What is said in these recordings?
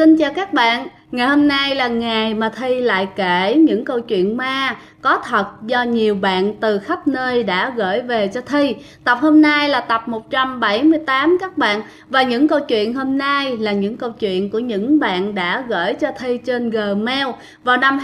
Xin chào các bạn, ngày hôm nay là ngày mà Thi lại kể những câu chuyện ma có thật do nhiều bạn từ khắp nơi đã gửi về cho Thi. Tập hôm nay là tập 178 các bạn. Và những câu chuyện hôm nay là những câu chuyện của những bạn đã gửi cho Thi trên Gmail vào năm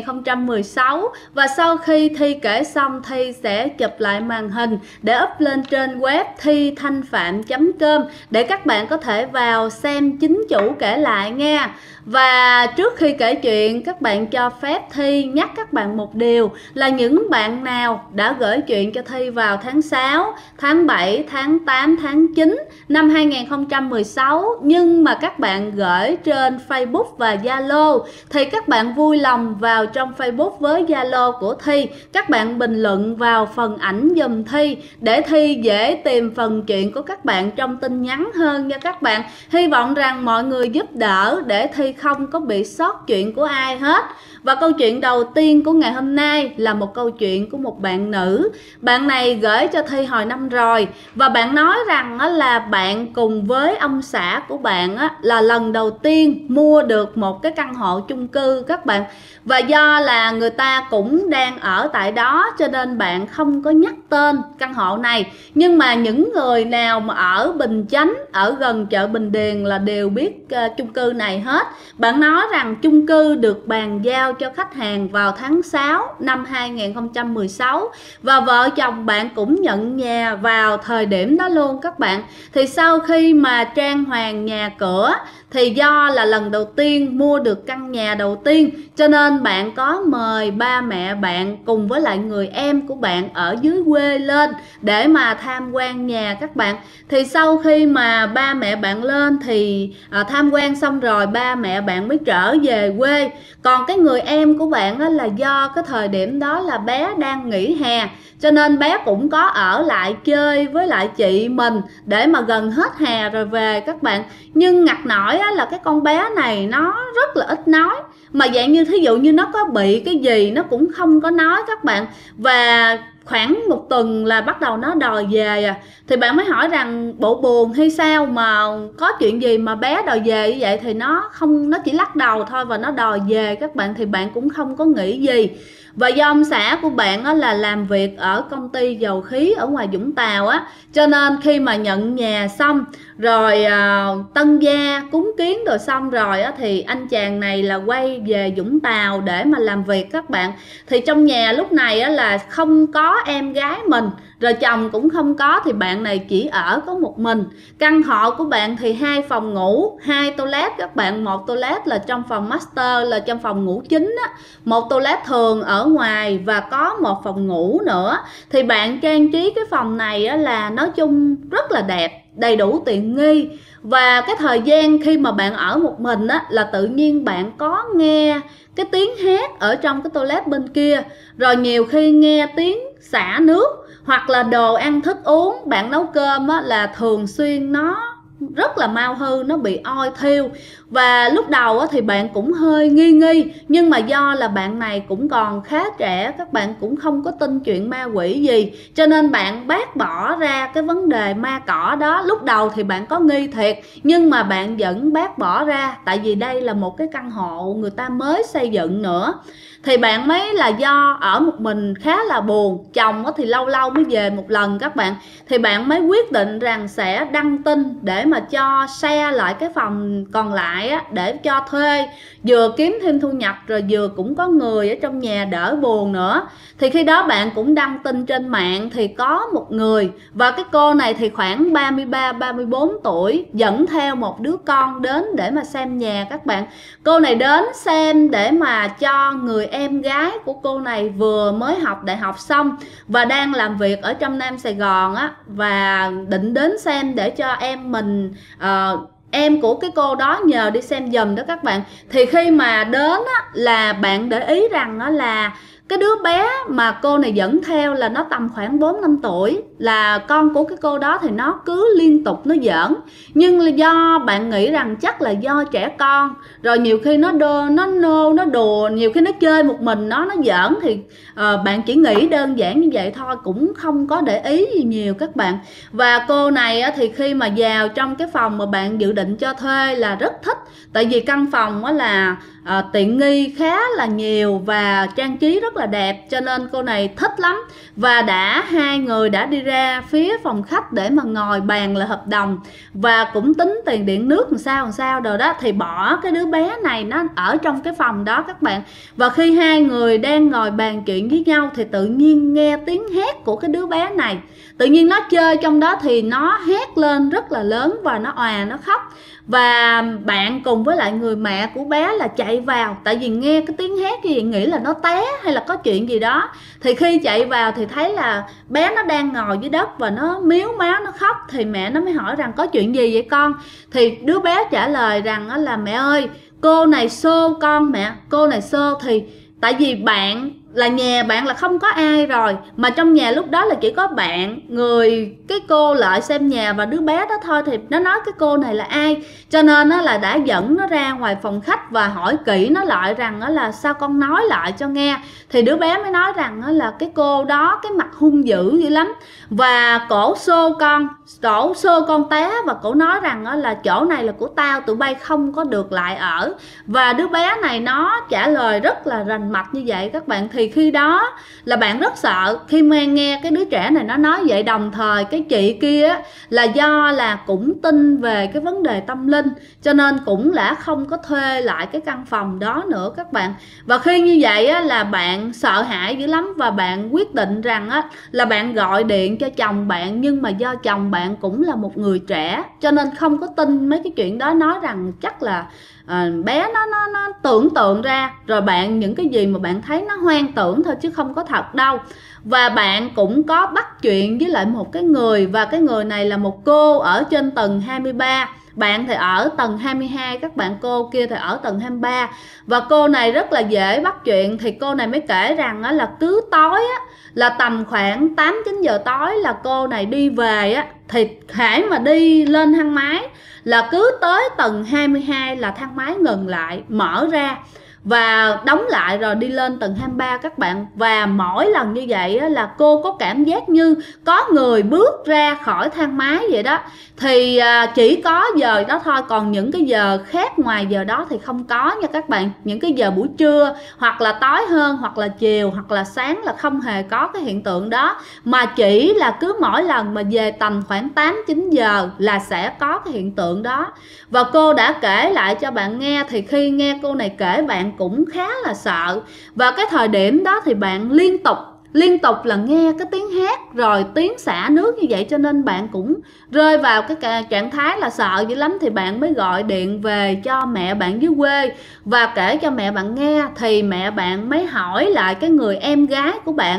2016. Và sau khi Thi kể xong, Thi sẽ chụp lại màn hình để up lên trên web thithanhpham.com để các bạn có thể vào xem chính chủ kể lại nha. Và trước khi kể chuyện, các bạn cho phép Thi nhắc các bạn một điều là những bạn nào đã gửi chuyện cho Thi vào tháng 6, tháng 7, tháng 8, tháng 9 năm 2016 nhưng mà các bạn gửi trên Facebook và Zalo thì các bạn vui lòng vào trong Facebook với Zalo của Thi, các bạn bình luận vào phần ảnh giùm Thi để Thi dễ tìm phần chuyện của các bạn trong tin nhắn hơn nha các bạn. Hy vọng rằng mọi người giúp đỡ để Thi không có bị sót chuyện của ai hết. Và câu chuyện đầu tiên của ngày hôm nay là một câu chuyện của một bạn nữ. Bạn này gửi cho Thi hồi năm rồi và bạn nói rằng là bạn cùng với ông xã của bạn là lần đầu tiên mua được một cái căn hộ chung cư các bạn. Và do là người ta cũng đang ở tại đó cho nên bạn không có nhắc tên căn hộ này. Nhưng mà những người nào mà ở Bình Chánh, ở gần chợ Bình Điền là đều biết chung cư này hết. Bạn nói rằng chung cư được bàn giao cho khách hàng vào tháng 6 năm 2016 và vợ chồng bạn cũng nhận nhà vào thời điểm đó luôn các bạn. Thì sau khi mà trang hoàng nhà cửa thì do là lần đầu tiên mua được căn nhà đầu tiên cho nên bạn có mời ba mẹ bạn cùng với lại người em của bạn ở dưới quê lên để mà tham quan nhà các bạn. Thì sau khi mà ba mẹ bạn lên thì tham quan xong rồi ba mẹ bạn mới trở về quê. Còn cái người em của bạn là do cái thời điểm đó là bé đang nghỉ hè cho nên bé cũng có ở lại chơi với lại chị mình để mà gần hết hè rồi về các bạn. Nhưng ngặt nổi là cái con bé này nó rất là ít nói, mà dạng như thí dụ như nó có bị cái gì nó cũng không có nói các bạn. Và khoảng một tuần là bắt đầu nó đòi về thì bạn mới hỏi rằng bộ buồn hay sao mà có chuyện gì mà bé đòi về như vậy. Thì nó chỉ lắc đầu thôi và nó đòi về các bạn. Thì bạn cũng không có nghĩ gì. Và do ông xã của bạn là làm việc ở công ty dầu khí ở ngoài Vũng Tàu cho nên khi mà nhận nhà xong rồi tân gia cúng kiến rồi xong rồi thì anh chàng này là quay về Vũng Tàu để mà làm việc các bạn. Thì trong nhà lúc này là không có em gái mình, rồi chồng cũng không có, thì bạn này chỉ ở có một mình. Căn hộ của bạn thì 2 phòng ngủ, 2 toilet các bạn. Một toilet là trong phòng master là trong phòng ngủ chính một toilet thường ở ngoài và có một phòng ngủ nữa. Thì bạn trang trí cái phòng này là nói chung rất là đẹp, đầy đủ tiện nghi. Và cái thời gian khi mà bạn ở một mình là tự nhiên bạn có nghe cái tiếng hét ở trong cái toilet bên kia, rồi nhiều khi nghe tiếng xả nước hoặc là đồ ăn thức uống bạn nấu cơm là thường xuyên nó rất là mau hư, nó bị oi thiêu. Và lúc đầu thì bạn cũng hơi nghi nhưng mà do là bạn này cũng còn khá trẻ, các bạn cũng không có tin chuyện ma quỷ gì cho nên bạn bác bỏ ra cái vấn đề ma cỏ đó. Lúc đầu thì bạn có nghi thiệt nhưng mà bạn vẫn bác bỏ ra, tại vì đây là một cái căn hộ người ta mới xây dựng nữa. Thì bạn mới là do ở một mình khá là buồn, chồng thì lâu lâu mới về một lần các bạn. Thì bạn mới quyết định rằng sẽ đăng tin để mà cho share lại cái phòng còn lại để cho thuê, vừa kiếm thêm thu nhập rồi vừa cũng có người ở trong nhà đỡ buồn nữa. Thì khi đó bạn cũng đăng tin trên mạng thì có một người, và cái cô này thì khoảng 33-34 tuổi, dẫn theo một đứa con đến để mà xem nhà các bạn. Cô này đến xem để mà cho người em gái của cô này vừa mới học đại học xong và đang làm việc ở trong Nam Sài Gòn và định đến xem để cho em mình em của cái cô đó nhờ đi xem giùm đó các bạn. Thì khi mà đến là bạn để ý rằng là cái đứa bé mà cô này dẫn theo là nó tầm khoảng 4-5 tuổi, là con của cái cô đó, thì nó cứ liên tục nó giỡn. Nhưng là do bạn nghĩ rằng chắc là do trẻ con, rồi nhiều khi nó đùa, nhiều khi nó chơi một mình nó giỡn, thì bạn chỉ nghĩ đơn giản như vậy thôi, cũng không có để ý gì nhiều các bạn. Và cô này thì khi mà vào trong cái phòng mà bạn dự định cho thuê là rất thích, tại vì căn phòng là tiện nghi khá là nhiều và trang trí rất là đẹp, cho nên cô này thích lắm. Và hai người đã đi ra phía phòng khách để mà ngồi bàn lại hợp đồng, và cũng tính tiền điện nước làm sao rồi đó, thì bỏ cái đứa bé này nó ở trong cái phòng đó các bạn. Và khi hai người đang ngồi bàn chuyện với nhau thì tự nhiên nghe tiếng hét của cái đứa bé này. Tự nhiên nó chơi trong đó thì nó hét lên rất là lớn và nó òa, nó khóc. Và bạn cùng với lại người mẹ của bé là chạy vào, tại vì nghe cái tiếng hét như vậy nghĩ là nó té hay là có chuyện gì đó. Thì khi chạy vào thì thấy là bé nó đang ngồi dưới đất và nó miếu máu, nó khóc. Thì mẹ nó mới hỏi rằng có chuyện gì vậy con? Thì đứa bé trả lời rằng là mẹ ơi, cô này xô con mẹ, cô này xô. Thì tại vì bạn là nhà bạn là không có ai rồi, mà trong nhà lúc đó là chỉ có bạn, cái cô lại xem nhà và đứa bé đó thôi, thì nó nói cái cô này là ai. Cho nên là đã dẫn nó ra ngoài phòng khách và hỏi kỹ nó lại rằng là sao con nói lại cho nghe. Thì đứa bé mới nói rằng là cái cô đó cái mặt hung dữ dữ lắm, và cổ xô con té, và cổ nói rằng là chỗ này là của tao, tụi bay không có được lại ở. Và đứa bé này nó trả lời rất là rành mạch như vậy các bạn. Thì khi đó là bạn rất sợ khi nghe cái đứa trẻ này nó nói vậy. Đồng thời cái chị kia là do là cũng tin về cái vấn đề tâm linh, cho nên cũng đã không có thuê lại cái căn phòng đó nữa các bạn. Và khi như vậy là bạn sợ hãi dữ lắm, và bạn quyết định rằng là bạn gọi điện cho chồng bạn. Nhưng mà do chồng bạn cũng là một người trẻ, cho nên không có tin mấy cái chuyện đó, nói rằng chắc là bé nó tưởng tượng ra, rồi những cái gì mà bạn thấy nó hoang tưởng thôi chứ không có thật đâu. Và bạn cũng có bắt chuyện với lại một cái người, và cái người này là một cô ở trên tầng 23. Bạn thì ở tầng 22 các bạn, cô kia thì ở tầng 23. Và cô này rất là dễ bắt chuyện. Thì cô này mới kể rằng là cứ tối là tầm khoảng 8-9 giờ tối là cô này đi về thì hãy mà đi lên thang máy là cứ tới tầng 22 là thang máy ngừng lại, mở ra và đóng lại rồi đi lên tầng 23 các bạn. Và mỗi lần như vậy là cô có cảm giác như có người bước ra khỏi thang máy vậy đó. Thì chỉ có giờ đó thôi, còn những cái giờ khác ngoài giờ đó thì không có nha các bạn. Những cái giờ buổi trưa hoặc là tối hơn, hoặc là chiều, hoặc là sáng là không hề có cái hiện tượng đó. Mà chỉ là cứ mỗi lần mà về tầm khoảng 8-9 giờ là sẽ có cái hiện tượng đó. Và cô đã kể lại cho bạn nghe. Thì khi nghe cô này kể, bạn cũng khá là sợ. Và cái thời điểm đó thì bạn liên tục là nghe cái tiếng hát rồi tiếng xả nước như vậy, cho nên bạn cũng rơi vào cái trạng thái là sợ dữ lắm. Thì bạn mới gọi điện về cho mẹ bạn dưới quê và kể cho mẹ bạn nghe. Thì mẹ bạn mới hỏi lại cái người em gái của bạn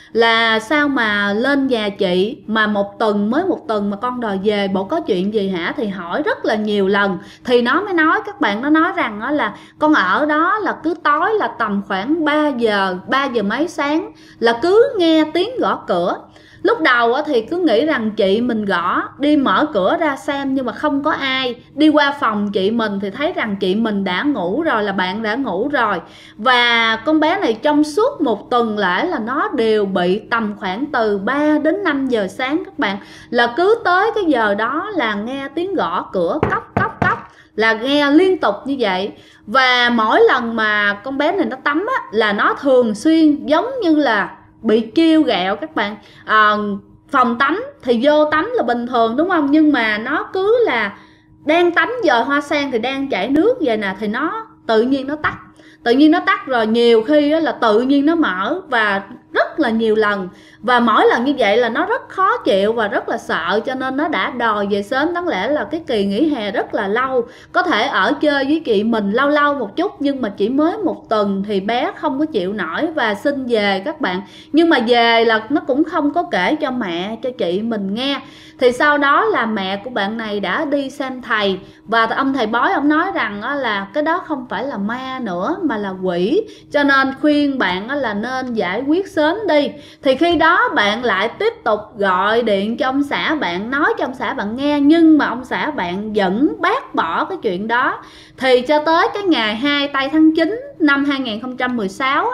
là sao mà lên nhà chị mà một tuần mà con đòi về, bộ có chuyện gì hả? Thì hỏi rất là nhiều lần. Thì nó mới nói các bạn, nó nói rằng là con ở đó là cứ tối là tầm khoảng 3 giờ mấy sáng là cứ nghe tiếng gõ cửa. Lúc đầu thì cứ nghĩ rằng chị mình gõ, đi mở cửa ra xem nhưng mà không có ai. Đi qua phòng chị mình thì thấy rằng chị mình đã ngủ rồi, là bạn đã ngủ rồi. Và con bé này trong suốt một tuần lễ là nó đều bị tầm khoảng từ 3 đến 5 giờ sáng các bạn, là cứ tới cái giờ đó là nghe tiếng gõ cửa cốc cốc cốc, là nghe liên tục như vậy. Và mỗi lần mà con bé này nó tắm là nó thường xuyên giống như là bị trêu ghẹo các bạn. Phòng tắm thì vô tắm là bình thường đúng không, nhưng mà nó cứ là đang tắm giờ hoa sen thì đang chảy nước vậy nè, thì nó tự nhiên nó tắt rồi nhiều khi là tự nhiên nó mở. Và rất là nhiều lần. Và mỗi lần như vậy là nó rất khó chịu và rất là sợ, cho nên nó đã đòi về sớm. Đáng lẽ là cái kỳ nghỉ hè rất là lâu, có thể ở chơi với chị mình lâu lâu một chút, nhưng mà chỉ mới 1 tuần thì bé không có chịu nổi và xin về các bạn. Nhưng mà về là nó cũng không có kể cho mẹ, cho chị mình nghe. Thì sau đó là mẹ của bạn này đã đi xem thầy, và ông thầy bói ông nói rằng là cái đó không phải là ma nữa mà là quỷ, cho nên khuyên bạn là nên giải quyết sớm đi. Thì khi đó bạn lại tiếp tục gọi điện cho ông xã bạn, nói cho ông xã bạn nghe, nhưng mà ông xã bạn vẫn bác bỏ cái chuyện đó. Thì cho tới cái ngày 2 tây tháng 9 năm 2016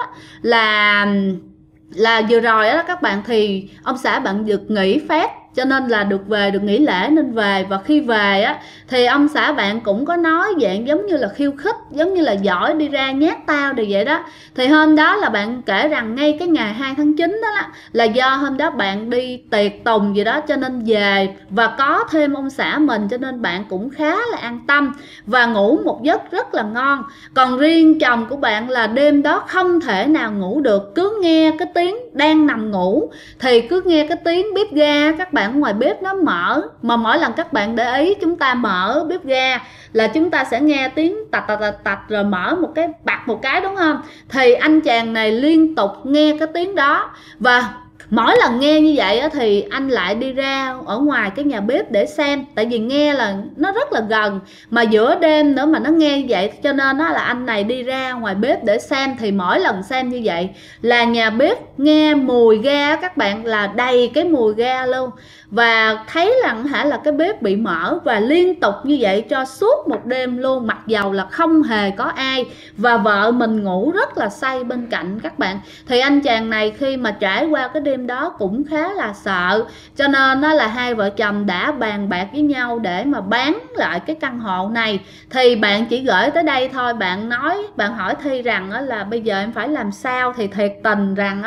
là vừa rồi đó các bạn, thì ông xã bạn được nghỉ phép, cho nên là được nghỉ lễ nên về. Và khi về á thì ông xã bạn cũng có nói dạng giống như là khiêu khích, giống như là giỏi đi ra nhát tao thì vậy đó. Thì hôm đó là bạn kể rằng ngay cái ngày 2 tháng 9 đó là do hôm đó bạn đi tiệc tùng gì đó cho nên về, và có thêm ông xã mình, cho nên bạn cũng khá là an tâm và ngủ một giấc rất là ngon. Còn riêng chồng của bạn là đêm đó không thể nào ngủ được, cứ nghe cái tiếng đang nằm ngủ thì cứ nghe cái tiếng bếp ga các bạn, ngoài bếp nó mở. Mà mỗi lần các bạn để ý, chúng ta mở bếp ga là chúng ta sẽ nghe tiếng tạch tạch tạch tạch, rồi mở một cái bật một cái, đúng không? Thì anh chàng này liên tục nghe cái tiếng đó, và mỗi lần nghe như vậy thì anh lại đi ra ở ngoài cái nhà bếp để xem. Tại vì nghe là nó rất là gần, mà giữa đêm nữa mà nó nghe như vậy, cho nên là anh này đi ra ngoài bếp để xem. Thì mỗi lần xem như vậy là nhà bếp nghe mùi ga các bạn, là đầy cái mùi ga luôn. Và thấy là cái bếp bị mở, và liên tục như vậy cho suốt một đêm luôn, mặc dầu là không hề có ai, và vợ mình ngủ rất là say bên cạnh các bạn. Thì anh chàng này khi mà trải qua cái đêm đó cũng khá là sợ, cho nên đó là hai vợ chồng đã bàn bạc với nhau để mà bán lại cái căn hộ này. Thì bạn chỉ gửi tới đây thôi. Bạn hỏi Thi rằng là bây giờ em phải làm sao. Thì thiệt tình rằng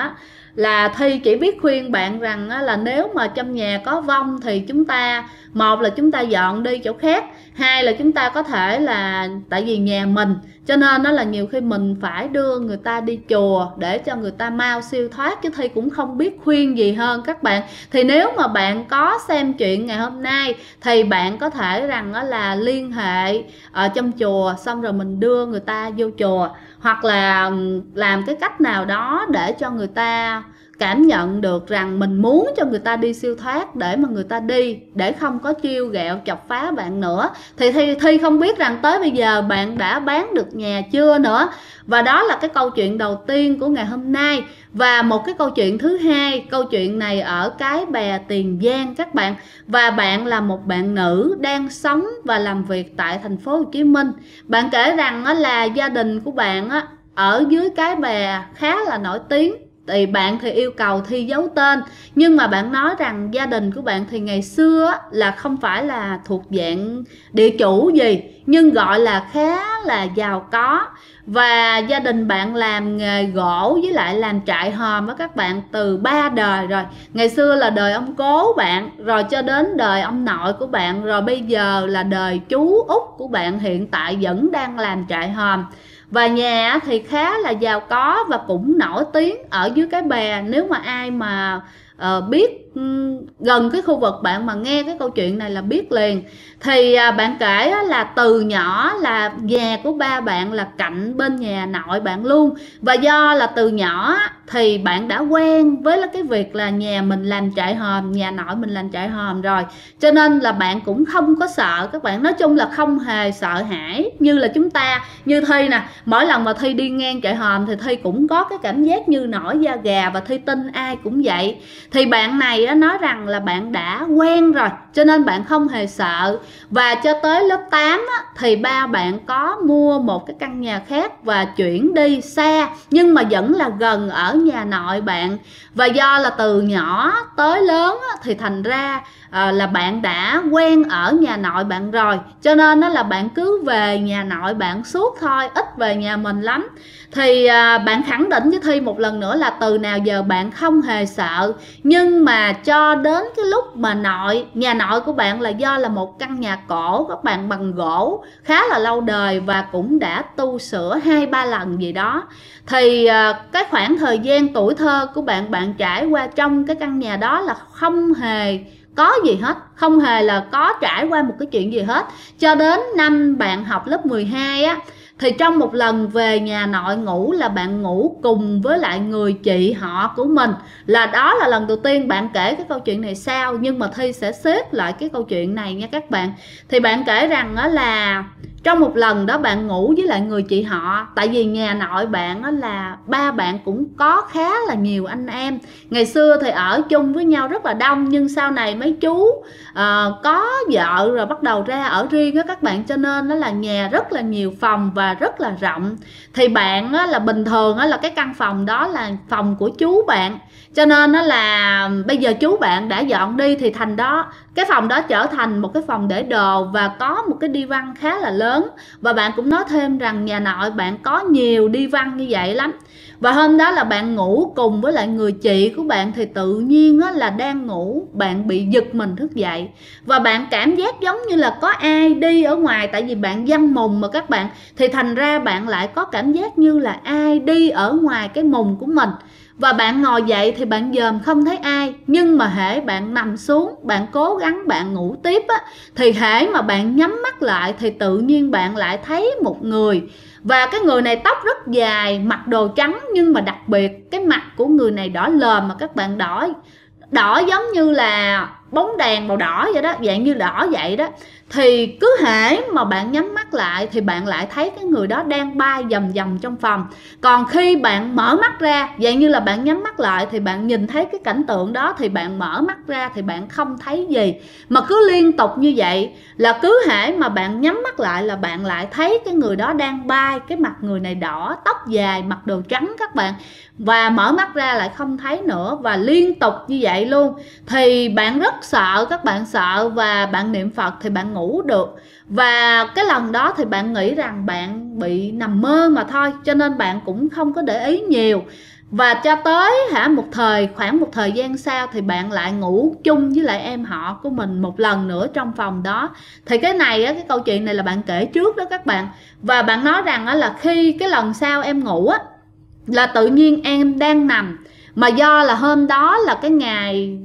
là Thi chỉ biết khuyên bạn rằng là nếu mà trong nhà có vong thì chúng ta, một là chúng ta dọn đi chỗ khác, hai là chúng ta có thể là, tại vì nhà mình cho nên đó là nhiều khi mình phải đưa người ta đi chùa để cho người ta mau siêu thoát, chứ Thi cũng không biết khuyên gì hơn các bạn. Thì nếu mà bạn có xem chuyện ngày hôm nay thì bạn có thể rằng là liên hệ ở trong chùa, xong rồi mình đưa người ta vô chùa, hoặc là làm cái cách nào đó để cho người ta cảm nhận được rằng mình muốn cho người ta đi siêu thoát, để mà người ta đi, để không có trêu ghẹo chọc phá bạn nữa. Thì Thi không biết rằng tới bây giờ bạn đã bán được nhà chưa nữa. Và đó là cái câu chuyện đầu tiên của ngày hôm nay. Và một cái câu chuyện thứ hai, câu chuyện này ở Cái Bè, Tiền Giang các bạn. Và bạn là một bạn nữ đang sống và làm việc tại thành phố Hồ Chí Minh. Bạn kể rằng là gia đình của bạn ở dưới Cái Bè khá là nổi tiếng. Thì bạn thì yêu cầu Thi giấu tên, nhưng mà bạn nói rằng gia đình của bạn thì ngày xưa là không phải là thuộc dạng địa chủ gì, nhưng gọi là khá là giàu có. Và gia đình bạn làm nghề gỗ với lại làm trại hòm đó các bạn, từ 3 đời rồi. Ngày xưa là đời ông cố bạn, rồi cho đến đời ông nội của bạn, rồi bây giờ là đời chú út của bạn hiện tại vẫn đang làm trại hòm. Và nhà thì khá là giàu có và cũng nổi tiếng ở dưới Cái Bè. Nếu mà ai mà biết gần cái khu vực bạn mà nghe cái câu chuyện này là biết liền. Thì bạn kể là từ nhỏ là nhà của ba bạn là cạnh bên nhà nội bạn luôn. Và do là từ nhỏ thì bạn đã quen với cái việc là nhà mình làm trại hòm, nhà nội mình làm trại hòm rồi, cho nên là bạn cũng không có sợ các bạn. Nói chung là không hề sợ hãi như là chúng ta, như Thi nè. Mỗi lần mà Thi đi ngang trại hòm thì Thi cũng có cái cảm giác như nổi da gà, và Thi tin ai cũng vậy. Thì bạn này nói rằng là bạn đã quen rồi, cho nên bạn không hề sợ. Và cho tới lớp 8 thì ba bạn có mua một cái căn nhà khác và chuyển đi xa, nhưng mà vẫn là gần ở nhà nội bạn. Và do là từ nhỏ tới lớn thì thành ra là bạn đã quen ở nhà nội bạn rồi, cho nên đó là bạn cứ về nhà nội bạn suốt thôi, ít về nhà mình lắm. Thì bạn khẳng định với Thi một lần nữa là từ nào giờ bạn không hề sợ, nhưng mà cho đến cái lúc mà nhà nội của bạn là do là một căn nhà cổ các bạn, bằng gỗ khá là lâu đời và cũng đã tu sửa 2-3 lần gì đó. Thì cái khoảng thời gian tuổi thơ của bạn trải qua trong cái căn nhà đó là không hề có gì hết, không hề là có trải qua một cái chuyện gì hết, cho đến năm bạn học lớp 12 á. Thì trong một lần về nhà nội ngủ là bạn ngủ cùng với lại người chị họ của mình, là đó là lần đầu tiên. Bạn kể cái câu chuyện này sau, nhưng mà Thi sẽ xếp lại cái câu chuyện này nha các bạn. Thì bạn kể rằng đó là trong một lần đó bạn ngủ với lại người chị họ, tại vì nhà nội bạn đó là ba bạn cũng có khá là nhiều anh em. Ngày xưa thì ở chung với nhau rất là đông, nhưng sau này mấy chú có vợ rồi bắt đầu ra ở riêng đó các bạn, cho nên đó là nhà rất là nhiều phòng và rất là rộng. Thì bạn đó là bình thường đó là cái căn phòng đó là phòng của chú bạn, cho nên đó là bây giờ chú bạn đã dọn đi, thì thành đó cái phòng đó trở thành một cái phòng để đồ và có một cái đi văn khá là lớn. Và bạn cũng nói thêm rằng nhà nội bạn có nhiều đi văn như vậy lắm. Và hôm đó là bạn ngủ cùng với lại người chị của bạn, thì tự nhiên là đang ngủ bạn bị giật mình thức dậy, và bạn cảm giác giống như là có ai đi ở ngoài, tại vì bạn giăng mùng mà các bạn, thì thành ra bạn lại có cảm giác như là ai đi ở ngoài cái mùng của mình. Và bạn ngồi dậy thì bạn dòm không thấy ai, nhưng mà hễ bạn nằm xuống, bạn cố gắng bạn ngủ tiếp á, thì hễ mà bạn nhắm mắt lại thì tự nhiên bạn lại thấy một người. Và cái người này tóc rất dài, mặc đồ trắng, nhưng mà đặc biệt cái mặt của người này đỏ lòm, mà các bạn đỏ giống như là bóng đèn màu đỏ vậy đó, dạng như đỏ vậy đó. Thì cứ hễ mà bạn nhắm mắt lại thì bạn lại thấy cái người đó đang bay vòng vòng trong phòng. Còn khi bạn mở mắt ra, dạng như là bạn nhắm mắt lại thì bạn nhìn thấy cái cảnh tượng đó, thì bạn mở mắt ra thì bạn không thấy gì. Mà cứ liên tục như vậy, là cứ hễ mà bạn nhắm mắt lại là bạn lại thấy cái người đó đang bay. Cái mặt người này đỏ, tóc dài, mặc đồ trắng các bạn. Và mở mắt ra lại không thấy nữa, và liên tục như vậy luôn. Thì bạn rất sợ, các bạn sợ và bạn niệm Phật thì bạn ngủ được. Và cái lần đó thì bạn nghĩ rằng bạn bị nằm mơ mà thôi, cho nên bạn cũng không có để ý nhiều. Và cho tới khoảng một thời gian sau thì bạn lại ngủ chung với lại em họ của mình một lần nữa trong phòng đó. Thì cái này cái câu chuyện này là bạn kể trước đó các bạn. Và bạn nói rằng là khi cái lần sau em ngủ là tự nhiên em đang nằm, mà do là hôm đó là cái ngày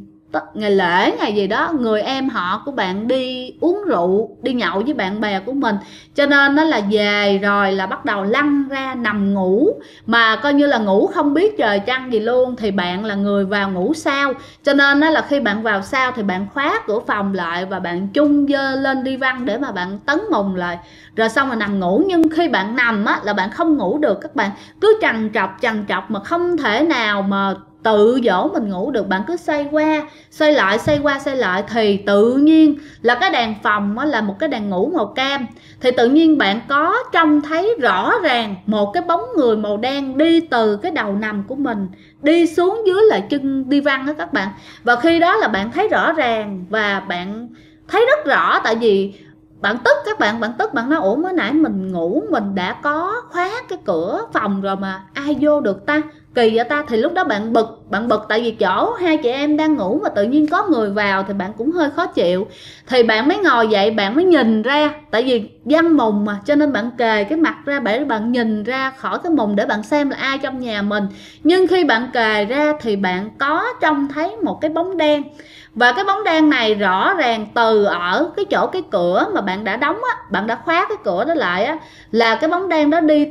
lễ ngày gì đó, người em họ của bạn đi uống rượu, đi nhậu với bạn bè của mình, cho nên nó là về rồi là bắt đầu lăn ra nằm ngủ, mà coi như là ngủ không biết trời trăng gì luôn. Thì bạn là người vào ngủ sau, cho nên là khi bạn vào sau thì bạn khóa cửa phòng lại và bạn chung dơ lên đi văn để mà bạn tấn mùng lại, rồi xong rồi nằm ngủ. Nhưng khi bạn nằm là bạn không ngủ được các bạn, cứ trằn trọc mà không thể nào mà tự dỗ mình ngủ được. Bạn cứ xoay qua xoay lại, xoay qua xoay lại, thì tự nhiên là cái đèn phòng là một cái đèn ngủ màu cam. Thì tự nhiên bạn có trông thấy rõ ràng một cái bóng người màu đen đi từ cái đầu nằm của mình đi xuống dưới lại chân đi văn đó các bạn. Và khi đó là bạn thấy rõ ràng và bạn thấy rất rõ, tại vì bạn tức các bạn, bạn nói ủa mới nãy mình ngủ mình đã có khóa cái cửa phòng rồi mà ai vô được ta, kỳ vậy ta. Thì lúc đó bạn bực tại vì chỗ hai chị em đang ngủ mà tự nhiên có người vào thì bạn cũng hơi khó chịu. Thì bạn mới ngồi dậy, bạn mới nhìn ra, tại vì giăng mùng mà, cho nên bạn kề cái mặt ra để bạn nhìn ra khỏi cái mùng để bạn xem là ai trong nhà mình. Nhưng khi bạn kề ra thì bạn có trông thấy một cái bóng đen. Và cái bóng đen này rõ ràng từ ở cái chỗ cái cửa mà bạn đã đóng bạn đã khóa cái cửa đó lại là cái bóng đen đó đi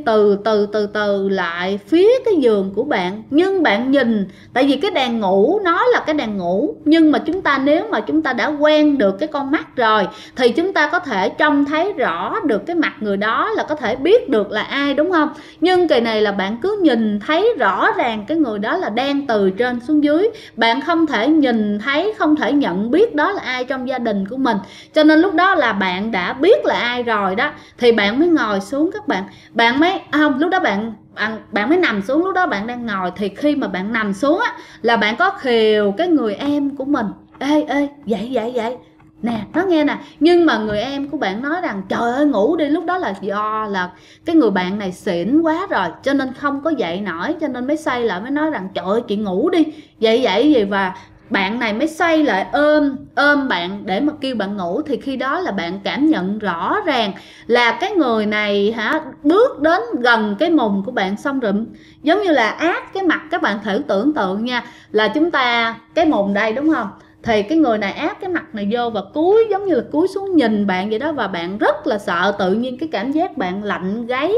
từ lại phía cái giường của bạn. Nhưng bạn nhìn, tại vì cái đèn ngủ nói là cái đèn ngủ, nhưng mà nếu mà chúng ta đã quen được cái con mắt rồi thì chúng ta có thể trông thấy rõ được cái mặt người đó, là có thể biết được là ai, đúng không? Nhưng kỳ này là bạn cứ nhìn thấy rõ ràng cái người đó là đen từ trên xuống dưới, bạn không thể nhìn thấy, không thể nhận biết đó là ai trong gia đình của mình. Cho nên lúc đó là bạn đã biết là ai rồi đó, thì bạn mới ngồi xuống các bạn. Bạn mới lúc đó bạn mới nằm xuống. Lúc đó bạn đang ngồi, thì khi mà bạn nằm xuống là bạn có khều cái người em của mình, ê dậy nè, nó nghe nè. Nhưng mà người em của bạn nói rằng trời ơi ngủ đi. Lúc đó là do là cái người bạn này xỉn quá rồi, cho nên không có dậy nổi, cho nên mới xoay lại mới nói rằng trời ơi chị ngủ đi, dậy gì. Và bạn này mới xoay lại ôm bạn để mà kêu bạn ngủ. Thì khi đó là bạn cảm nhận rõ ràng là cái người này bước đến gần cái mùng của bạn, xong rồi giống như là áp cái mặt. Các bạn thử tưởng tượng nha, là chúng ta cái mùng đây đúng không, thì cái người này áp cái mặt này vô và cúi, giống như là cúi xuống nhìn bạn vậy đó. Và bạn rất là sợ, tự nhiên cái cảm giác bạn lạnh gáy,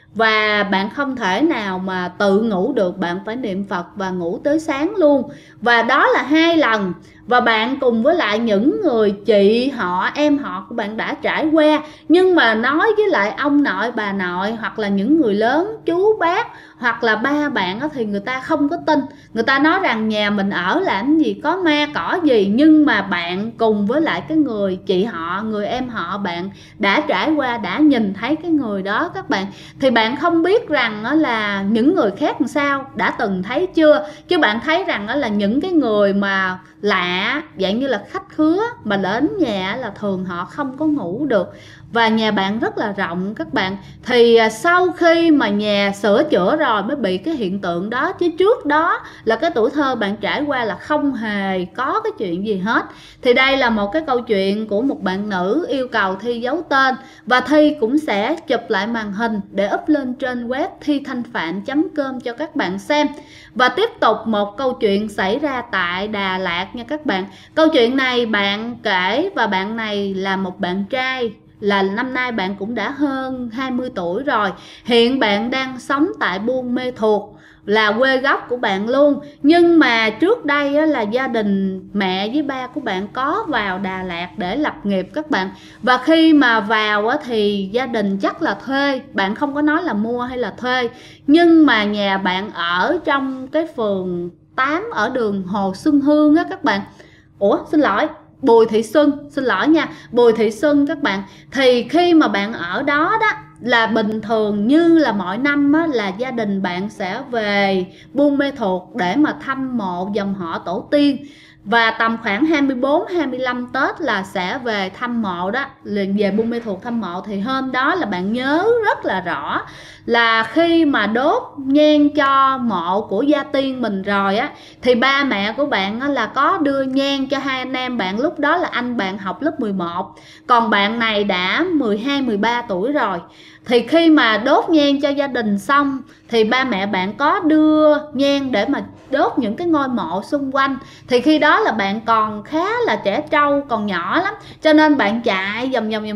và bạn không thể nào mà tự ngủ được, bạn phải niệm Phật và ngủ tới sáng luôn. Và đó là 2 lần. Và bạn cùng với lại những người chị họ, em họ của bạn đã trải qua. Nhưng mà nói với lại ông nội, bà nội, hoặc là những người lớn, chú, bác, hoặc là ba bạn thì người ta không có tin. Người ta nói rằng nhà mình ở làm gì có ma cỏ gì. Nhưng mà bạn cùng với lại cái người chị họ, người em họ bạn đã trải qua, đã nhìn thấy cái người đó các bạn. Thì bạn không biết rằng là những người khác làm sao, đã từng thấy chưa. Chứ bạn thấy rằng là những cái người mà lạ, dạng như là khách khứa mà đến nhà là thường họ không có ngủ được. Và nhà bạn rất là rộng các bạn. Thì sau khi mà nhà sửa chữa rồi mới bị cái hiện tượng đó. Chứ trước đó là cái tuổi thơ bạn trải qua là không hề có cái chuyện gì hết. Thì đây là một cái câu chuyện của một bạn nữ yêu cầu Thi giấu tên. Và Thi cũng sẽ chụp lại màn hình để up lên trên web thithanhpham.com cho các bạn xem. Và tiếp tục một câu chuyện xảy ra tại Đà Lạt nha các bạn. Câu chuyện này bạn kể, và bạn này là một bạn trai, là năm nay bạn cũng đã hơn 20 tuổi rồi. Hiện bạn đang sống tại Buôn Mê Thuột, là quê gốc của bạn luôn. Nhưng mà trước đây là gia đình mẹ với ba của bạn có vào Đà Lạt để lập nghiệp các bạn. Và khi mà vào thì gia đình chắc là thuê, bạn không có nói là mua hay là thuê. Nhưng mà nhà bạn ở trong cái phường 8 ở đường Hồ Xuân Hương á các bạn. Bùi Thị Xuân, xin lỗi nha, Bùi Thị Xuân các bạn. Thì khi mà bạn ở đó là bình thường như là mỗi năm là gia đình bạn sẽ về Buôn Mê Thuột để mà thăm mộ dòng họ tổ tiên. Và tầm khoảng 24-25 Tết là sẽ về thăm mộ đó, liền về Buôn Mê Thuột thăm mộ. Thì hôm đó là bạn nhớ rất là rõ là khi mà đốt nhang cho mộ của gia tiên mình rồi thì ba mẹ của bạn là có đưa nhang cho 2 anh em bạn. Lúc đó là anh bạn học lớp 11, còn bạn này đã 12-13 tuổi rồi. Thì khi mà đốt nhang cho gia đình xong thì ba mẹ bạn có đưa nhang để mà đốt những cái ngôi mộ xung quanh. Thì khi đó là bạn còn khá là trẻ trâu, còn nhỏ lắm, cho nên bạn chạy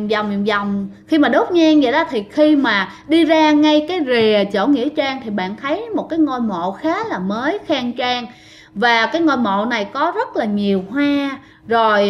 vòng. Khi mà đốt nhang vậy đó, thì khi mà đi ra ngay cái rìa chỗ nghĩa trang thì bạn thấy một cái ngôi mộ khá là mới, khang trang. Và cái ngôi mộ này có rất là nhiều hoa rồi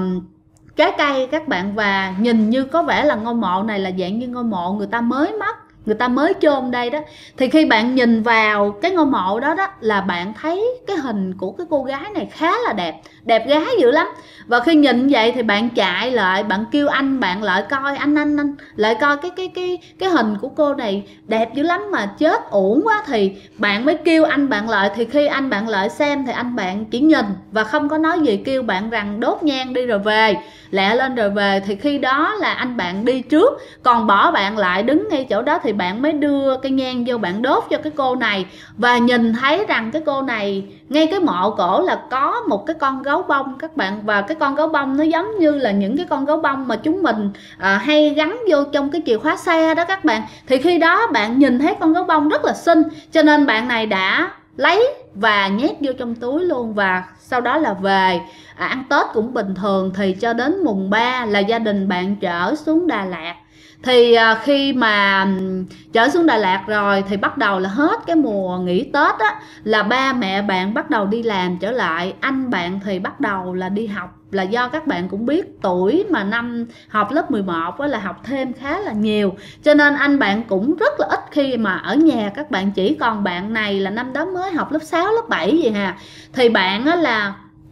trái cây các bạn. Và nhìn như có vẻ là ngôi mộ này là dạng như ngôi mộ người ta mới mất, người ta mới chôn đây đó. Thì khi bạn nhìn vào cái ngôi mộ đó là bạn thấy cái hình của cái cô gái này khá là đẹp, đẹp gái dữ lắm. Và khi nhìn vậy thì bạn chạy lại, bạn kêu anh bạn lại coi, anh lại coi cái hình của cô này đẹp dữ lắm mà chết uổng quá. Thì bạn mới kêu anh bạn lại. Thì khi anh bạn lại xem thì anh bạn chỉ nhìn và không có nói gì, kêu bạn rằng đốt nhang đi rồi về, lẹ lên rồi về. Thì khi đó là anh bạn đi trước, còn bỏ bạn lại đứng ngay chỗ đó. Thì bạn mới đưa cái nhang vô, bạn đốt cho cái cô này. Và nhìn thấy rằng cái cô này, ngay cái mộ cổ là có một cái con gấu bông các bạn. Và cái con gấu bông nó giống như là những cái con gấu bông mà chúng mình hay gắn vô trong cái chìa khóa xe đó các bạn. Thì khi đó bạn nhìn thấy con gấu bông rất là xinh, cho nên bạn này đã lấy và nhét vô trong túi luôn. Và sau đó là về ăn Tết cũng bình thường. Thì cho đến mùng 3 là gia đình bạn trở xuống Đà Lạt. Thì khi mà trở xuống Đà Lạt rồi thì bắt đầu là hết cái mùa nghỉ Tết là ba mẹ bạn bắt đầu đi làm trở lại. Anh bạn thì bắt đầu là đi học, là do các bạn cũng biết tuổi mà năm học lớp 11 là học thêm khá là nhiều, cho nên anh bạn cũng rất là ít khi mà ở nhà các bạn. Chỉ còn bạn này là năm đó mới học lớp 6, lớp 7 gì hà. Thì bạn là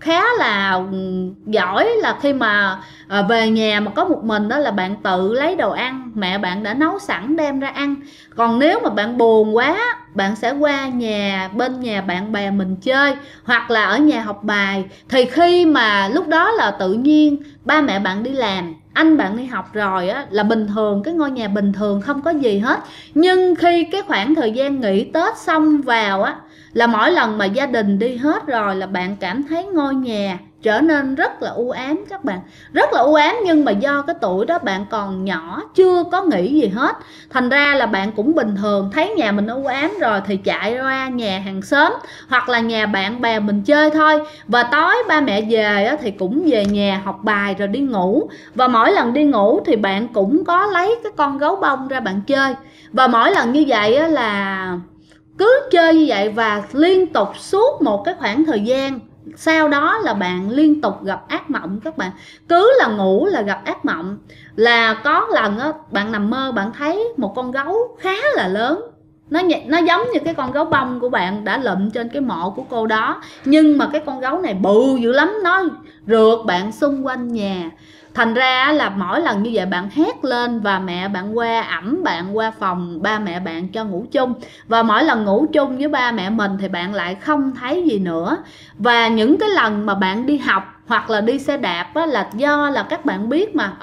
khá là giỏi, là khi mà về nhà mà có một mình đó là bạn tự lấy đồ ăn, mẹ bạn đã nấu sẵn đem ra ăn. Còn nếu mà bạn buồn quá, bạn sẽ qua bên nhà bạn bè mình chơi, hoặc là ở nhà học bài. Thì khi mà lúc đó là tự nhiên ba mẹ bạn đi làm, anh bạn đi học rồi á, là bình thường, cái ngôi nhà bình thường không có gì hết. Nhưng khi cái khoảng thời gian nghỉ Tết xong vào á, là mỗi lần mà gia đình đi hết rồi là bạn cảm thấy ngôi nhà trở nên rất là u ám các bạn, rất là u ám. Nhưng mà do cái tuổi đó bạn còn nhỏ, chưa có nghĩ gì hết, thành ra là bạn cũng bình thường, thấy nhà mình u ám rồi thì chạy ra nhà hàng xóm hoặc là nhà bạn bè mình chơi thôi. Và tối ba mẹ về thì cũng về nhà học bài rồi đi ngủ. Và mỗi lần đi ngủ thì bạn cũng có lấy cái con gấu bông ra bạn chơi. Và mỗi lần như vậy là cứ chơi như vậy và liên tục suốt một cái khoảng thời gian. Sau đó là bạn liên tục gặp ác mộng các bạn, cứ là ngủ là gặp ác mộng. Là có lần á, bạn nằm mơ bạn thấy một con gấu khá là lớn, nó giống như cái con gấu bông của bạn đã lụm trên cái mộ của cô đó, nhưng mà cái con gấu này bự dữ lắm, nó rượt bạn xung quanh nhà. Thành ra là mỗi lần như vậy bạn hét lên và mẹ bạn qua ẵm bạn qua phòng ba mẹ bạn cho ngủ chung. Và mỗi lần ngủ chung với ba mẹ mình thì bạn lại không thấy gì nữa. Và những cái lần mà bạn đi học hoặc là đi xe đạp á, là do là các bạn biết mà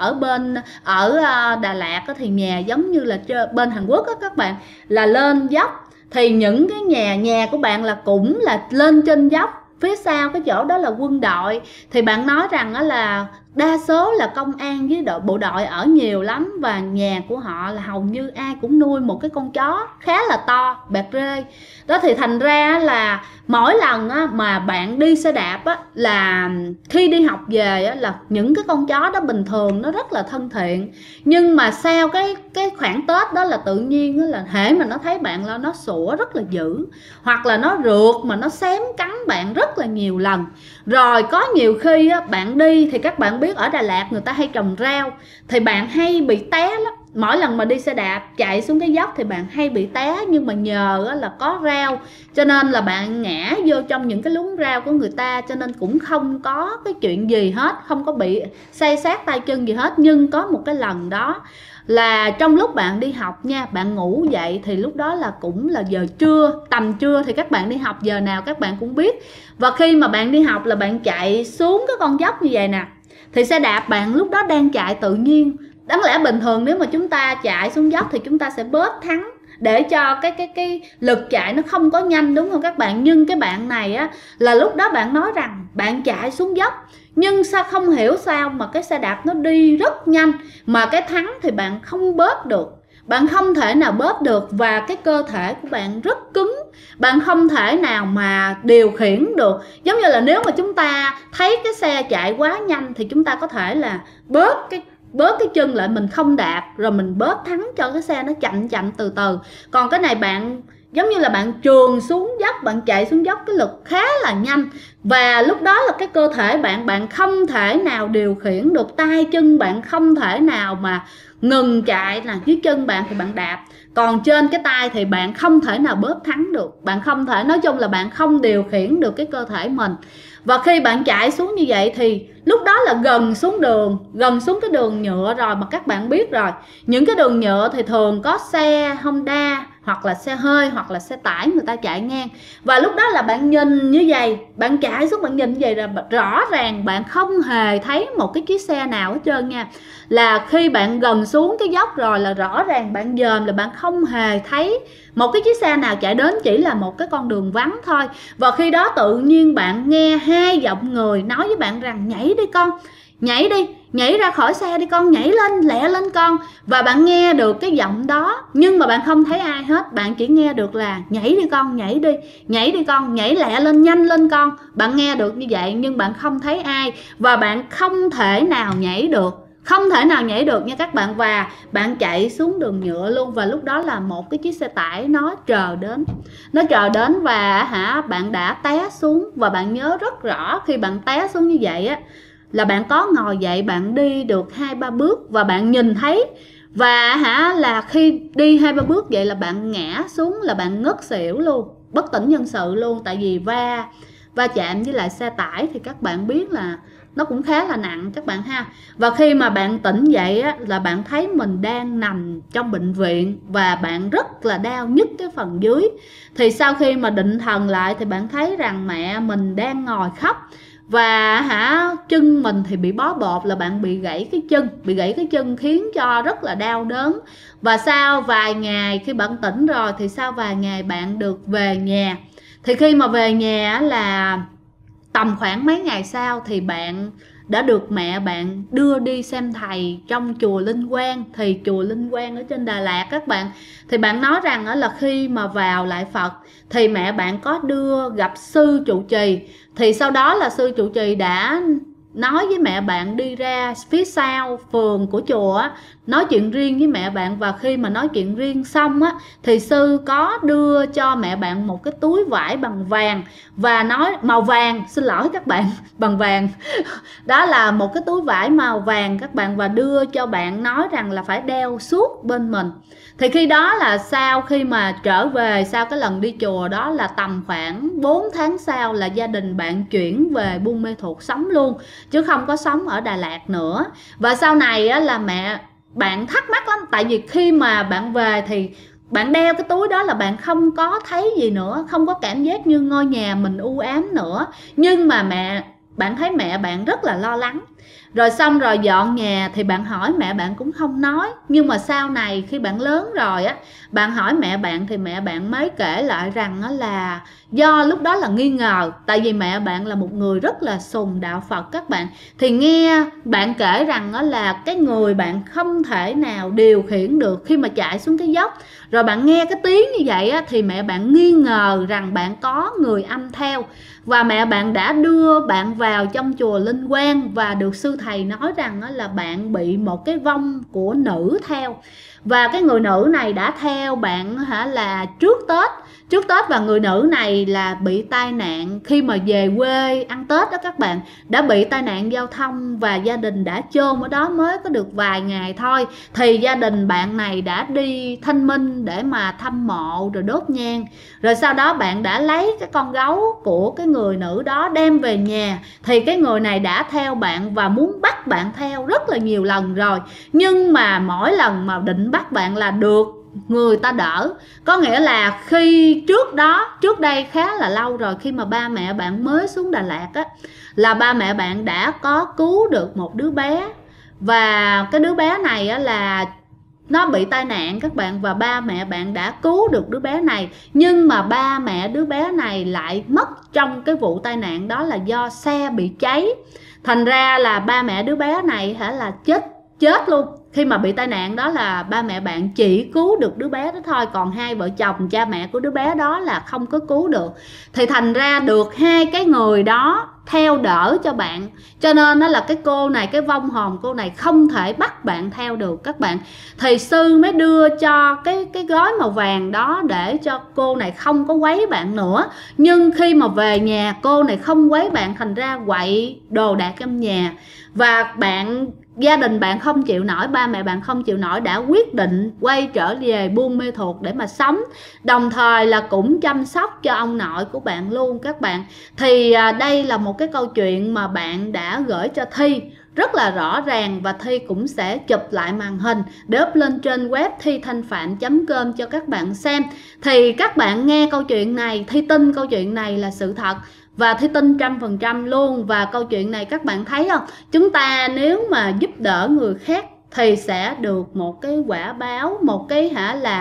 ở Đà Lạt á, thì nhà giống như là bên Hàn Quốc á các bạn, là lên dốc. Thì những cái nhà của bạn là cũng là lên trên dốc, phía sau cái chỗ đó là quân đội. Thì bạn nói rằng đó là đa số là công an với bộ đội ở nhiều lắm. Và nhà của họ là hầu như ai cũng nuôi một cái con chó khá là to, bẹt rê. Đó thì thành ra là mỗi lần mà bạn đi xe đạp á, là khi đi học về á, là những cái con chó đó bình thường nó rất là thân thiện. Nhưng mà sau cái khoảng Tết đó là tự nhiên á, là hễ mà nó thấy bạn là nó sủa rất là dữ, hoặc là nó rượt mà nó xém cắn bạn rất là nhiều lần. Rồi có nhiều khi á, bạn đi thì các bạn biết ở Đà Lạt người ta hay trồng rau, thì bạn hay bị té lắm. Mỗi lần mà đi xe đạp chạy xuống cái dốc thì bạn hay bị té. Nhưng mà nhờ là có rau cho nên là bạn ngã vô trong những cái luống rau của người ta, cho nên cũng không có cái chuyện gì hết, không có bị xây xát tay chân gì hết. Nhưng có một cái lần đó là trong lúc bạn đi học nha, bạn ngủ dậy thì lúc đó là cũng là giờ trưa, tầm trưa, thì các bạn đi học giờ nào các bạn cũng biết. Và khi mà bạn đi học là bạn chạy xuống cái con dốc như vậy nè, thì xe đạp bạn lúc đó đang chạy tự nhiên. Đáng lẽ bình thường nếu mà chúng ta chạy xuống dốc thì chúng ta sẽ bóp thắng để cho cái lực chạy nó không có nhanh, đúng không các bạn? Nhưng cái bạn này á, là lúc đó bạn nói rằng bạn chạy xuống dốc, nhưng sao không hiểu sao mà cái xe đạp nó đi rất nhanh, mà cái thắng thì bạn không bóp được. Bạn không thể nào bóp được, và cái cơ thể của bạn rất cứng, bạn không thể nào mà điều khiển được. Giống như là nếu mà chúng ta thấy cái xe chạy quá nhanh thì chúng ta có thể là bóp cái chân lại, mình không đạp, rồi mình bóp thắng cho cái xe nó chậm từ từ. Còn cái này bạn giống như là bạn trườn xuống dốc, bạn chạy xuống dốc cái lực khá là nhanh. Và lúc đó là cái cơ thể bạn không thể nào điều khiển được, tay chân bạn không thể nào mà ngừng chạy nè. Dưới chân bạn thì bạn đạp, còn trên cái tay thì bạn không thể nào bóp thắng được. Bạn không thể, nói chung là bạn không điều khiển được cái cơ thể mình. Và khi bạn chạy xuống như vậy thì lúc đó là gần xuống cái đường nhựa rồi. Mà các bạn biết rồi, những cái đường nhựa thì thường có xe Honda hoặc là xe hơi hoặc là xe tải người ta chạy ngang. Và lúc đó là bạn nhìn như vậy, bạn chạy xuống bạn nhìn như vậy là rõ ràng bạn không hề thấy một cái chiếc xe nào hết trơn nha. Là khi bạn gần xuống cái dốc rồi là rõ ràng bạn dòm là bạn không hề thấy một cái chiếc xe nào chạy đến, chỉ là một cái con đường vắng thôi. Và khi đó tự nhiên bạn nghe hai giọng người nói với bạn rằng nhảy đi con, nhảy đi, nhảy ra khỏi xe đi con, nhảy lên, lẹ lên con. Và bạn nghe được cái giọng đó, nhưng mà bạn không thấy ai hết. Bạn chỉ nghe được là nhảy đi con, nhảy đi con, nhảy lẹ lên, nhanh lên con. Bạn nghe được như vậy nhưng bạn không thấy ai. Và bạn không thể nào nhảy được, không thể nào nhảy được nha các bạn. Và bạn chạy xuống đường nhựa luôn. Và lúc đó là một cái chiếc xe tải nó chờ đến và bạn đã té xuống. Và bạn nhớ rất rõ khi bạn té xuống như vậy á, là bạn có ngồi dậy, bạn đi được 2-3 bước và bạn nhìn thấy. Và là khi đi 2-3 bước vậy là bạn ngã xuống, là bạn ngất xỉu luôn, bất tỉnh nhân sự luôn. Tại vì va chạm với lại xe tải thì các bạn biết là nó cũng khá là nặng các bạn ha. Và khi mà bạn tỉnh dậy á, là bạn thấy mình đang nằm trong bệnh viện và bạn rất là đau nhức cái phần dưới. Thì sau khi mà định thần lại thì bạn thấy rằng mẹ mình đang ngồi khóc. Và chân mình thì bị bó bột, là bạn bị gãy cái chân khiến cho rất là đau đớn. Và sau vài ngày khi bạn tỉnh rồi thì sau vài ngày bạn được về nhà. Thì khi mà về nhà là tầm khoảng mấy ngày sau thì bạn đã được mẹ bạn đưa đi xem thầy trong chùa Linh Quang. Thì chùa Linh Quang ở trên Đà Lạt các bạn, thì bạn nói rằng là khi mà vào lại Phật thì mẹ bạn có đưa gặp sư trụ trì. Thì sau đó là sư trụ trì đã nói với mẹ bạn đi ra phía sau phường của chùa nói chuyện riêng với mẹ bạn. Và khi mà nói chuyện riêng xong thì sư có đưa cho mẹ bạn một cái túi vải bằng vàng, và nói màu vàng, xin lỗi các bạn, bằng vàng đó là một cái túi vải màu vàng các bạn, và đưa cho bạn nói rằng là phải đeo suốt bên mình. Thì khi đó là sau khi mà trở về sau cái lần đi chùa đó là tầm khoảng 4 tháng sau là gia đình bạn chuyển về Buôn Mê Thuột sống luôn, chứ không có sống ở Đà Lạt nữa. Và sau này là mẹ bạn thắc mắc lắm, tại vì khi mà bạn về thì bạn đeo cái túi đó là bạn không có thấy gì nữa, không có cảm giác như ngôi nhà mình u ám nữa. Nhưng mà bạn thấy mẹ bạn rất là lo lắng. Rồi xong rồi dọn nhà thì bạn hỏi mẹ bạn cũng không nói. Nhưng mà sau này khi bạn lớn rồi bạn hỏi mẹ bạn thì mẹ bạn mới kể lại rằng là do lúc đó là nghi ngờ. Tại vì mẹ bạn là một người rất là sùng đạo Phật các bạn. Thì nghe bạn kể rằng là cái người bạn không thể nào điều khiển được khi mà chạy xuống cái dốc. Rồi bạn nghe cái tiếng như vậy thì mẹ bạn nghi ngờ rằng bạn có người âm theo. Và mẹ bạn đã đưa bạn vào trong chùa Linh Quang và được sư thầy nói rằng là bạn bị một cái vong của nữ theo. Và cái người nữ này đã theo bạn là trước Tết, và người nữ này là bị tai nạn khi mà về quê ăn Tết đó các bạn, đã bị tai nạn giao thông và gia đình đã chôn ở đó mới có được vài ngày thôi. Thì gia đình bạn này đã đi Thanh Minh để mà thăm mộ rồi đốt nhang. Rồi sau đó bạn đã lấy cái con gấu của cái người nữ đó đem về nhà. Thì cái người này đã theo bạn và muốn bắt bạn theo rất là nhiều lần rồi. Nhưng mà mỗi lần mà định bắt bạn là được người ta đỡ. Có nghĩa là khi trước đây khá là lâu rồi, khi mà ba mẹ bạn mới xuống Đà Lạt là ba mẹ bạn đã có cứu được một đứa bé. Và cái đứa bé này là nó bị tai nạn các bạn, và ba mẹ bạn đã cứu được đứa bé này. Nhưng mà ba mẹ đứa bé này lại mất trong cái vụ tai nạn đó là do xe bị cháy. Thành ra là ba mẹ đứa bé này là chết luôn. Khi mà bị tai nạn đó là ba mẹ bạn chỉ cứu được đứa bé đó thôi, còn hai vợ chồng cha mẹ của đứa bé đó là không có cứu được. Thì thành ra được hai cái người đó theo đỡ cho bạn, cho nên đó là cái cô này, cái vong hồn cô này không thể bắt bạn theo được các bạn. Thì sư mới đưa cho cái gói màu vàng đó để cho cô này không có quấy bạn nữa. Nhưng khi mà về nhà cô này không quấy bạn, thành ra quậy đồ đạc trong nhà. Và gia đình bạn không chịu nổi, ba mẹ bạn không chịu nổi, đã quyết định quay trở về Buôn Mê Thuột để mà sống. Đồng thời là cũng chăm sóc cho ông nội của bạn luôn các bạn. Thì đây là một cái câu chuyện mà bạn đã gửi cho Thi rất là rõ ràng, và Thi cũng sẽ chụp lại màn hình để up lên trên web thithanhpham.com cho các bạn xem. Thì các bạn nghe câu chuyện này, Thi tin câu chuyện này là sự thật, và Thi tin 100% luôn. Và câu chuyện này các bạn thấy không, chúng ta nếu mà giúp đỡ người khác thì sẽ được một cái quả báo, một cái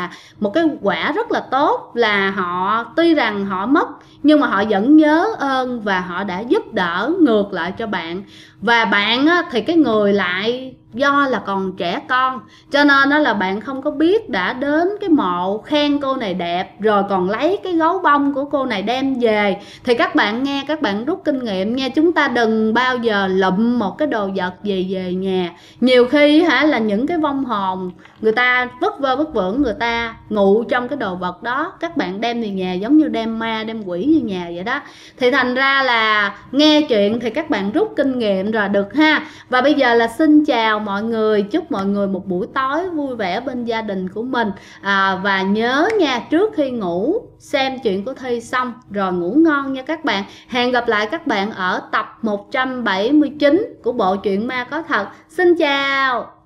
quả rất là tốt, là họ tuy rằng họ mất nhưng mà họ vẫn nhớ ơn và họ đã giúp đỡ ngược lại cho bạn. Và bạn thì cái người lại do là còn trẻ con, cho nên là bạn không có biết đã đến cái mộ khen cô này đẹp, rồi còn lấy cái gấu bông của cô này đem về. Thì các bạn nghe, các bạn rút kinh nghiệm nha, chúng ta đừng bao giờ lụm một cái đồ vật gì về nhà. Nhiều khi là những cái vong hồn người ta vất vơ vất vưởng, người ta ngụ trong cái đồ vật đó, các bạn đem về nhà giống như đem ma đem quỷ về nhà vậy đó. Thì thành ra là nghe chuyện thì các bạn rút kinh nghiệm rồi được ha. Và bây giờ là xin chào chào mọi người, chúc mọi người một buổi tối vui vẻ bên gia đình của mình. Và nhớ nha, trước khi ngủ xem chuyện của Thi xong rồi ngủ ngon nha các bạn. Hẹn gặp lại các bạn ở tập 179 của bộ truyện ma có thật. Xin chào.